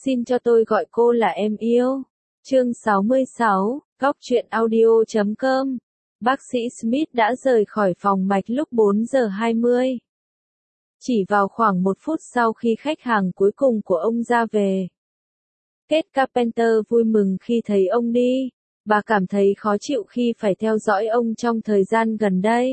Xin cho tôi gọi cô là em yêu. Chương 66, Góc truyện audio.com. Bác sĩ Smith đã rời khỏi phòng mạch lúc 4 giờ 20. Chỉ vào khoảng 1 phút sau khi khách hàng cuối cùng của ông ra về. Kate Carpenter vui mừng khi thấy ông đi. Bà cảm thấy khó chịu khi phải theo dõi ông trong thời gian gần đây.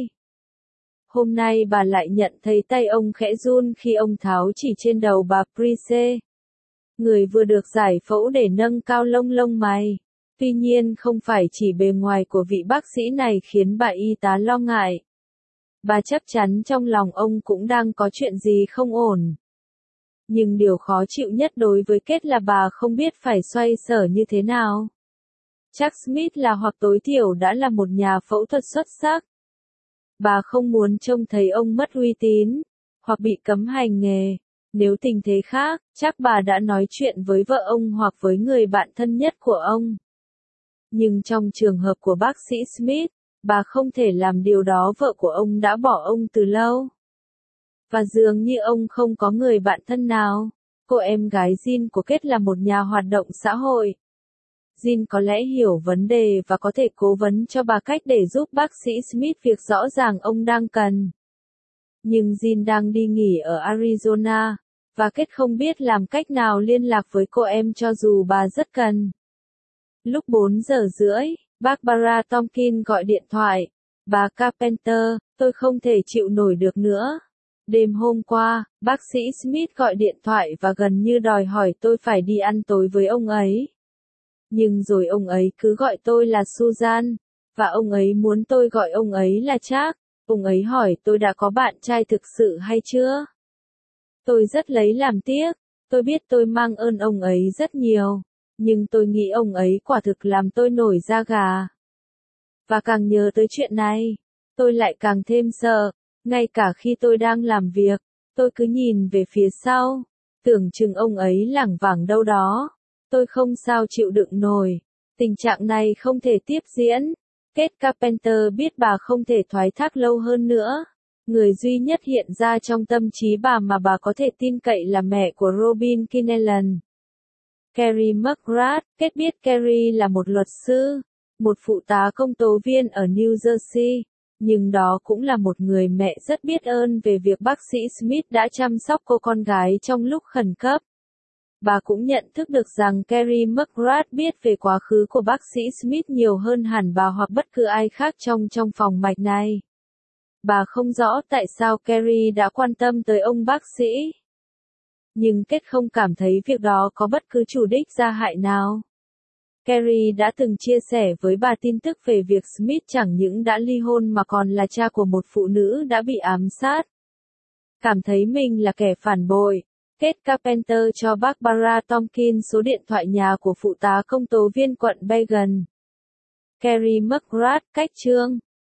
Hôm nay bà lại nhận thấy tay ông khẽ run khi ông tháo chỉ trên đầu bà Price, người vừa được giải phẫu để nâng cao lông mày. Tuy nhiên không phải chỉ bề ngoài của vị bác sĩ này khiến bà y tá lo ngại. Bà chắc chắn trong lòng ông cũng đang có chuyện gì không ổn. Nhưng điều khó chịu nhất đối với Kate là bà không biết phải xoay sở như thế nào. Chắc Smith là hoặc tối thiểu đã là một nhà phẫu thuật xuất sắc. Bà không muốn trông thấy ông mất uy tín, hoặc bị cấm hành nghề. Nếu tình thế khác, chắc bà đã nói chuyện với vợ ông hoặc với người bạn thân nhất của ông. Nhưng trong trường hợp của bác sĩ Smith, bà không thể làm điều đó, vợ của ông đã bỏ ông từ lâu. Và dường như ông không có người bạn thân nào. Cô em gái Jean của Kate là một nhà hoạt động xã hội. Jean có lẽ hiểu vấn đề và có thể cố vấn cho bà cách để giúp bác sĩ Smith việc rõ ràng ông đang cần. Nhưng Jean đang đi nghỉ ở Arizona, và Kate không biết làm cách nào liên lạc với cô em cho dù bà rất cần. Lúc 4 giờ rưỡi, Barbara Tompkins gọi điện thoại. Bà Carpenter, tôi không thể chịu nổi được nữa. Đêm hôm qua, bác sĩ Smith gọi điện thoại và gần như đòi hỏi tôi phải đi ăn tối với ông ấy. Nhưng rồi ông ấy cứ gọi tôi là Susan, và ông ấy muốn tôi gọi ông ấy là Jack. Ông ấy hỏi tôi đã có bạn trai thực sự hay chưa. Tôi rất lấy làm tiếc, tôi biết tôi mang ơn ông ấy rất nhiều, nhưng tôi nghĩ ông ấy quả thực làm tôi nổi da gà. Và càng nhớ tới chuyện này, tôi lại càng thêm sợ, ngay cả khi tôi đang làm việc, tôi cứ nhìn về phía sau, tưởng chừng ông ấy lảng vảng đâu đó. Tôi không sao chịu đựng nổi, tình trạng này không thể tiếp diễn. Kate Carpenter biết bà không thể thoái thác lâu hơn nữa. Người duy nhất hiện ra trong tâm trí bà mà bà có thể tin cậy là mẹ của Robin Kineland. Carrie McGrath. Kate biết Carrie là một luật sư, một phụ tá công tố viên ở New Jersey, nhưng đó cũng là một người mẹ rất biết ơn về việc bác sĩ Smith đã chăm sóc cô con gái trong lúc khẩn cấp. Bà cũng nhận thức được rằng Carrie McGrath biết về quá khứ của bác sĩ Smith nhiều hơn hẳn bà hoặc bất cứ ai khác trong phòng mạch này. Bà không rõ tại sao Carrie đã quan tâm tới ông bác sĩ. Nhưng Kate không cảm thấy việc đó có bất cứ chủ đích gia hại nào. Carrie đã từng chia sẻ với bà tin tức về việc Smith chẳng những đã ly hôn mà còn là cha của một phụ nữ đã bị ám sát. Cảm thấy mình là kẻ phản bội, Kate Carpenter cho Barbara Tompkins số điện thoại nhà của phụ tá công tố viên quận Bergen. Carrie McGrath. Cách chương